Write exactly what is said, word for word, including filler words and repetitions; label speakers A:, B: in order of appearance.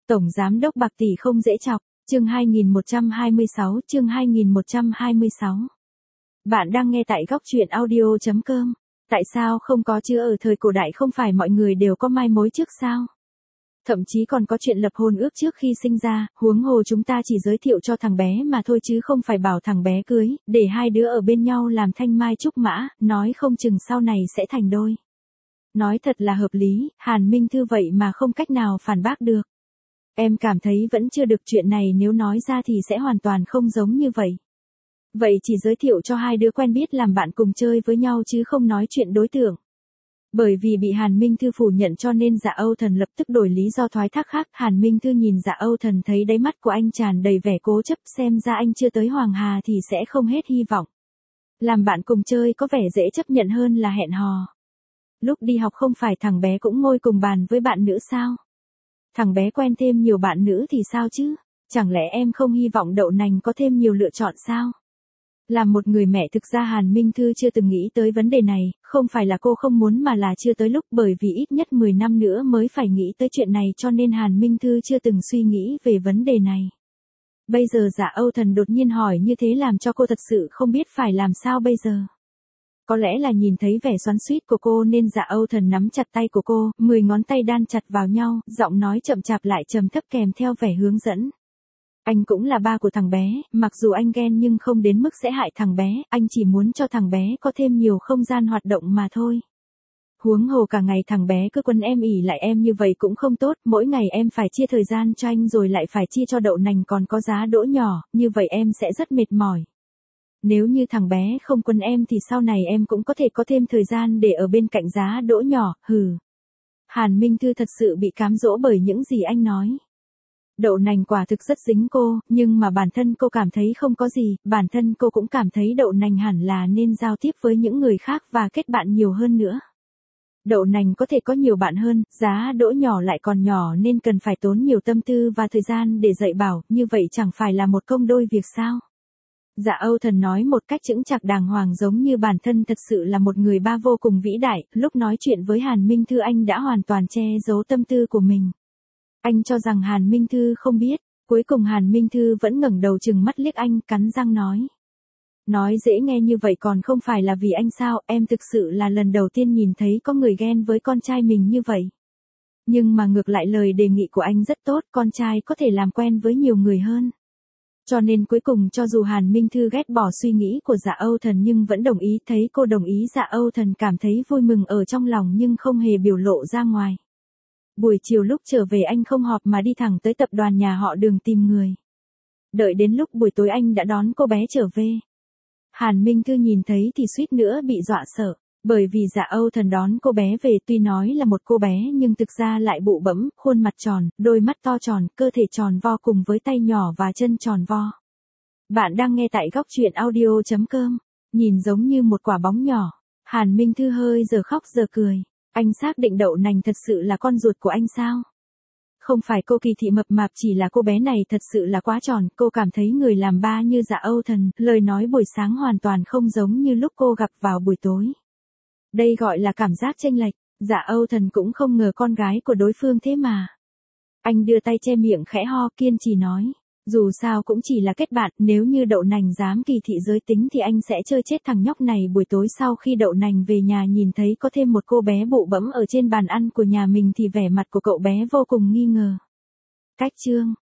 A: Tổng giám đốc bạc tỷ không dễ chọc, chương hai nghìn một trăm hai mươi sáu, chương hai nghìn một trăm hai mươi sáu. Bạn đang nghe tại góc truyện audio chấm com. Tại sao không có chứ ở thời cổ đại không phải mọi người đều có mai mối trước sao? Thậm chí còn có chuyện lập hôn ước trước khi sinh ra, huống hồ chúng ta chỉ giới thiệu cho thằng bé mà thôi chứ không phải bảo thằng bé cưới, để hai đứa ở bên nhau làm thanh mai trúc mã, nói không chừng sau này sẽ thành đôi. Nói thật là hợp lý, Hàn Minh Thư vậy mà không cách nào phản bác được. Em cảm thấy vẫn chưa được, chuyện này nếu nói ra thì sẽ hoàn toàn không giống như vậy. Vậy chỉ giới thiệu cho hai đứa quen biết làm bạn cùng chơi với nhau chứ không nói chuyện đối tượng. Bởi vì bị Hàn Minh Thư phủ nhận cho nên Dạ Âu Thần lập tức đổi lý do thoái thác khác. Hàn Minh Thư nhìn Dạ Âu Thần thấy đáy mắt của anh tràn đầy vẻ cố chấp, xem ra anh chưa tới Hoàng Hà thì sẽ không hết hy vọng. Làm bạn cùng chơi có vẻ dễ chấp nhận hơn là hẹn hò. Lúc đi học không phải thằng bé cũng ngồi cùng bàn với bạn nữ sao? Thằng bé quen thêm nhiều bạn nữ thì sao chứ? Chẳng lẽ em không hy vọng Đậu Nành có thêm nhiều lựa chọn sao? Làm một người mẹ thực ra Hàn Minh Thư chưa từng nghĩ tới vấn đề này, không phải là cô không muốn mà là chưa tới lúc, bởi vì ít nhất mười năm nữa mới phải nghĩ tới chuyện này cho nên Hàn Minh Thư chưa từng suy nghĩ về vấn đề này. Bây giờ Dạ Âu Thần đột nhiên hỏi như thế làm cho cô thật sự không biết phải làm sao bây giờ. Có lẽ là nhìn thấy vẻ xoắn xuýt của cô nên Dạ Âu Thần nắm chặt tay của cô, mười ngón tay đan chặt vào nhau, giọng nói chậm chạp lại trầm thấp kèm theo vẻ hướng dẫn. Anh cũng là ba của thằng bé, mặc dù anh ghen nhưng không đến mức sẽ hại thằng bé, anh chỉ muốn cho thằng bé có thêm nhiều không gian hoạt động mà thôi. Huống hồ cả ngày thằng bé cứ quấn em ỉ lại em như vậy cũng không tốt, mỗi ngày em phải chia thời gian cho anh rồi lại phải chia cho Đậu Nành còn có giá đỗ nhỏ, như vậy em sẽ rất mệt mỏi. Nếu như thằng bé không quấn em thì sau này em cũng có thể có thêm thời gian để ở bên cạnh giá đỗ nhỏ, hừ. Hàn Minh Thư thật sự bị cám dỗ bởi những gì anh nói. Đậu Nành quả thực rất dính cô, nhưng mà bản thân cô cảm thấy không có gì, bản thân cô cũng cảm thấy Đậu Nành hẳn là nên giao tiếp với những người khác và kết bạn nhiều hơn nữa. Đậu Nành có thể có nhiều bạn hơn, giá đỗ nhỏ lại còn nhỏ nên cần phải tốn nhiều tâm tư và thời gian để dạy bảo, như vậy chẳng phải là một công đôi việc sao? Dạ Âu Thần nói một cách chững chạc đàng hoàng giống như bản thân thật sự là một người ba vô cùng vĩ đại, lúc nói chuyện với Hàn Minh Thư anh đã hoàn toàn che giấu tâm tư của mình. Anh cho rằng Hàn Minh Thư không biết, cuối cùng Hàn Minh Thư vẫn ngẩng đầu trừng mắt liếc anh, cắn răng nói. Nói dễ nghe như vậy còn không phải là vì anh sao, em thực sự là lần đầu tiên nhìn thấy có người ghen với con trai mình như vậy. Nhưng mà ngược lại lời đề nghị của anh rất tốt, con trai có thể làm quen với nhiều người hơn. Cho nên cuối cùng cho dù Hàn Minh Thư ghét bỏ suy nghĩ của Dạ Âu Thần nhưng vẫn đồng ý, thấy cô đồng ý Dạ Âu Thần cảm thấy vui mừng ở trong lòng nhưng không hề biểu lộ ra ngoài. Buổi chiều lúc trở về anh không họp mà đi thẳng tới tập đoàn nhà họ Đường tìm người. Đợi đến lúc buổi tối anh đã đón cô bé trở về. Hàn Minh Thư nhìn thấy thì suýt nữa bị dọa sợ, bởi vì Dạ Âu Thần đón cô bé về tuy nói là một cô bé nhưng thực ra lại bụ bẫm, khuôn mặt tròn, đôi mắt to tròn, cơ thể tròn vo cùng với tay nhỏ và chân tròn vo. Bạn đang nghe tại góc truyện audio chấm com, nhìn giống như một quả bóng nhỏ. Hàn Minh Thư hơi giờ khóc giờ cười. Anh xác định Đậu Nành thật sự là con ruột của anh sao? Không phải cô kỳ thị mập mạp, chỉ là cô bé này thật sự là quá tròn, cô cảm thấy người làm ba như Dạ Âu Thần, lời nói buổi sáng hoàn toàn không giống như lúc cô gặp vào buổi tối. Đây gọi là cảm giác chênh lệch, Dạ Âu Thần cũng không ngờ con gái của đối phương thế mà. Anh đưa tay che miệng khẽ ho kiên trì nói. Dù sao cũng chỉ là kết bạn, nếu như Đậu Nành dám kỳ thị giới tính thì anh sẽ chơi chết thằng nhóc này. Buổi tối sau khi Đậu Nành về nhà nhìn thấy có thêm một cô bé bụ bẫm ở trên bàn ăn của nhà mình thì vẻ mặt của cậu bé vô cùng nghi ngờ. Cách chương